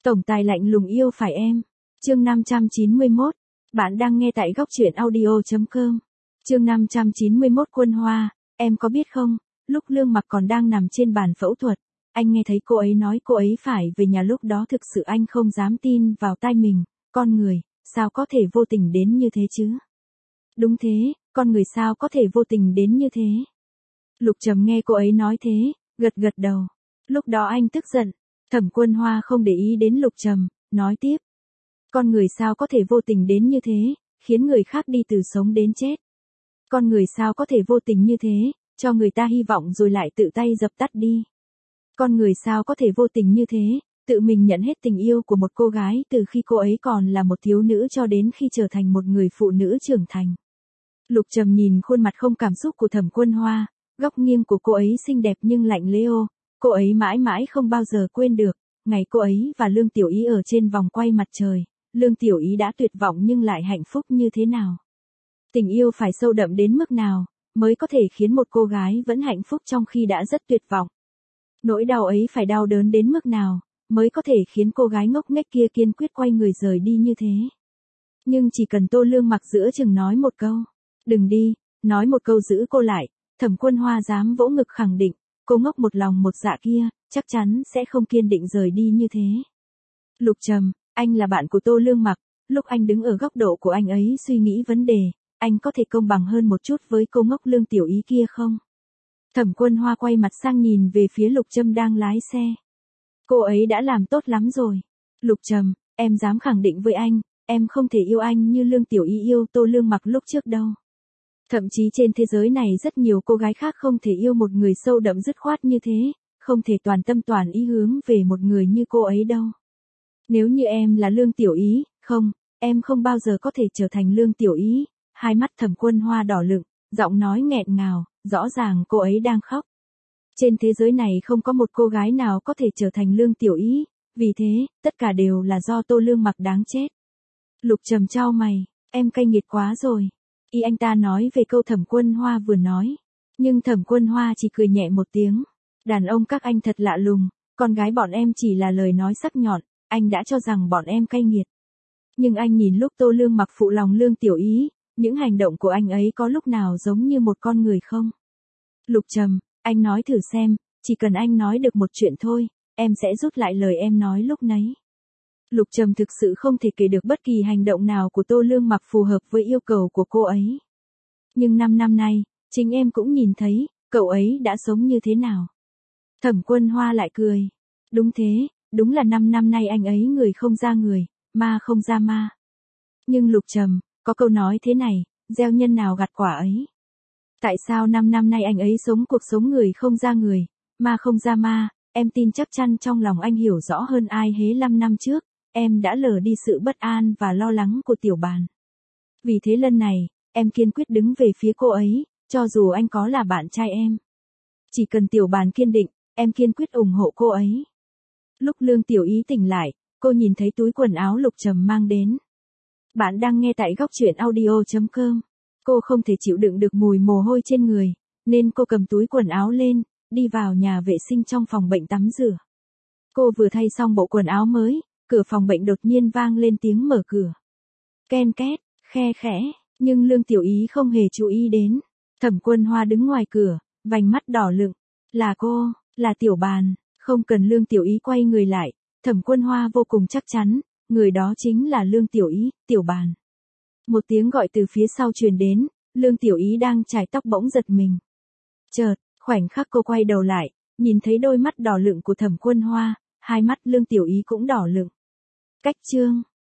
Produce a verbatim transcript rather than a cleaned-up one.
Tổng tài lạnh lùng yêu phải em. Chương năm trăm chín mươi mốt. Bạn đang nghe tại góc truyện audio chấm com. Chương năm trăm chín mươi mốt Quân Hoa, em có biết không, lúc Lương Mặc còn đang nằm trên bàn phẫu thuật, anh nghe thấy cô ấy nói cô ấy phải về nhà, lúc đó thực sự anh không dám tin vào tai mình, con người, sao có thể vô tình đến như thế chứ? Đúng thế, con người sao có thể vô tình đến như thế? Lục Trầm nghe cô ấy nói thế, gật gật đầu. Lúc đó anh tức giận, Thẩm Quân Hoa không để ý đến Lục Trầm, nói tiếp. Con người sao có thể vô tình đến như thế, khiến người khác đi từ sống đến chết. Con người sao có thể vô tình như thế, cho người ta hy vọng rồi lại tự tay dập tắt đi. Con người sao có thể vô tình như thế, tự mình nhận hết tình yêu của một cô gái từ khi cô ấy còn là một thiếu nữ cho đến khi trở thành một người phụ nữ trưởng thành. Lục Trầm nhìn khuôn mặt không cảm xúc của Thẩm Quân Hoa, góc nghiêng của cô ấy xinh đẹp nhưng lạnh lẽo, cô ấy mãi mãi không bao giờ quên được, ngày cô ấy và Lương Tiểu Ý ở trên vòng quay mặt trời, Lương Tiểu Ý đã tuyệt vọng nhưng lại hạnh phúc như thế nào. Tình yêu phải sâu đậm đến mức nào, mới có thể khiến một cô gái vẫn hạnh phúc trong khi đã rất tuyệt vọng. Nỗi đau ấy phải đau đớn đến mức nào, mới có thể khiến cô gái ngốc nghếch kia kiên quyết quay người rời đi như thế. Nhưng chỉ cần Tô Lương Mặc giữa chừng nói một câu, đừng đi, nói một câu giữ cô lại, Thẩm Quân Hoa dám vỗ ngực khẳng định, cô ngốc một lòng một dạ kia, chắc chắn sẽ không kiên định rời đi như thế. Lục Trầm, anh là bạn của Tô Lương Mặc, lúc anh đứng ở góc độ của anh ấy suy nghĩ vấn đề, anh có thể công bằng hơn một chút với cô ngốc Lương Tiểu Ý kia không? Thẩm Quân Hoa quay mặt sang nhìn về phía Lục Trầm đang lái xe. Cô ấy đã làm tốt lắm rồi. Lục Trầm, em dám khẳng định với anh, em không thể yêu anh như Lương Tiểu Ý yêu Tô Lương Mặc lúc trước đâu. Thậm chí trên thế giới này rất nhiều cô gái khác không thể yêu một người sâu đậm dứt khoát như thế, không thể toàn tâm toàn ý hướng về một người như cô ấy đâu. Nếu như em là Lương Tiểu Ý, không, em không bao giờ có thể trở thành Lương Tiểu Ý. Hai mắt Thẩm Quân Hoa đỏ lựng, giọng nói nghẹn ngào, rõ ràng cô ấy đang khóc. Trên thế giới này không có một cô gái nào có thể trở thành Lương Tiểu Ý, vì thế, tất cả đều là do Tô Lương Mặc đáng chết. Lục Trầm chau mày, em cay nghiệt quá rồi. Y anh ta nói về câu Thẩm Quân Hoa vừa nói. Nhưng Thẩm Quân Hoa chỉ cười nhẹ một tiếng. Đàn ông các anh thật lạ lùng, con gái bọn em chỉ là lời nói sắc nhọn, anh đã cho rằng bọn em cay nghiệt. Nhưng anh nhìn lúc Tô Lương Mặc phụ lòng Lương Tiểu Ý, những hành động của anh ấy có lúc nào giống như một con người không? Lục Trầm, anh nói thử xem, chỉ cần anh nói được một chuyện thôi, em sẽ rút lại lời em nói lúc nấy. Lục Trầm thực sự không thể kể được bất kỳ hành động nào của Tô Lương Mặc phù hợp với yêu cầu của cô ấy. Nhưng năm năm nay, chính em cũng nhìn thấy, cậu ấy đã sống như thế nào. Thẩm Quân Hoa lại cười. Đúng thế, đúng là năm năm nay anh ấy người không ra người, ma không ra ma. Nhưng Lục Trầm, có câu nói thế này, gieo nhân nào gặt quả ấy. Tại sao năm năm nay anh ấy sống cuộc sống người không ra người, ma không ra ma, em tin chắc chắn trong lòng anh hiểu rõ hơn ai hết năm năm trước, em đã lờ đi sự bất an và lo lắng của Tiểu Bàn. Vì thế lần này, em kiên quyết đứng về phía cô ấy, cho dù anh có là bạn trai em. Chỉ cần Tiểu Bàn kiên định, em kiên quyết ủng hộ cô ấy. Lúc Lương Tiểu Ý tỉnh lại, cô nhìn thấy túi quần áo Lục Trầm mang đến. Bạn đang nghe tại góc truyện audio chấm com. Cô không thể chịu đựng được mùi mồ hôi trên người, nên cô cầm túi quần áo lên, đi vào nhà vệ sinh trong phòng bệnh tắm rửa. Cô vừa thay xong bộ quần áo mới, cửa phòng bệnh đột nhiên vang lên tiếng mở cửa. Ken két, khe khẽ, nhưng Lương Tiểu Ý không hề chú ý đến. Thẩm Quân Hoa đứng ngoài cửa, vành mắt đỏ lựng. Là cô, là Tiểu Bàn, không cần Lương Tiểu Ý quay người lại, Thẩm Quân Hoa vô cùng chắc chắn, người đó chính là Lương Tiểu Ý, Tiểu Bàn. Một tiếng gọi từ phía sau truyền đến, Lương Tiểu Ý đang chải tóc bỗng giật mình. Chợt, khoảnh khắc cô quay đầu lại, nhìn thấy đôi mắt đỏ lựng của Thẩm Quân Hoa, hai mắt Lương Tiểu Ý cũng đỏ lựng. Cách chương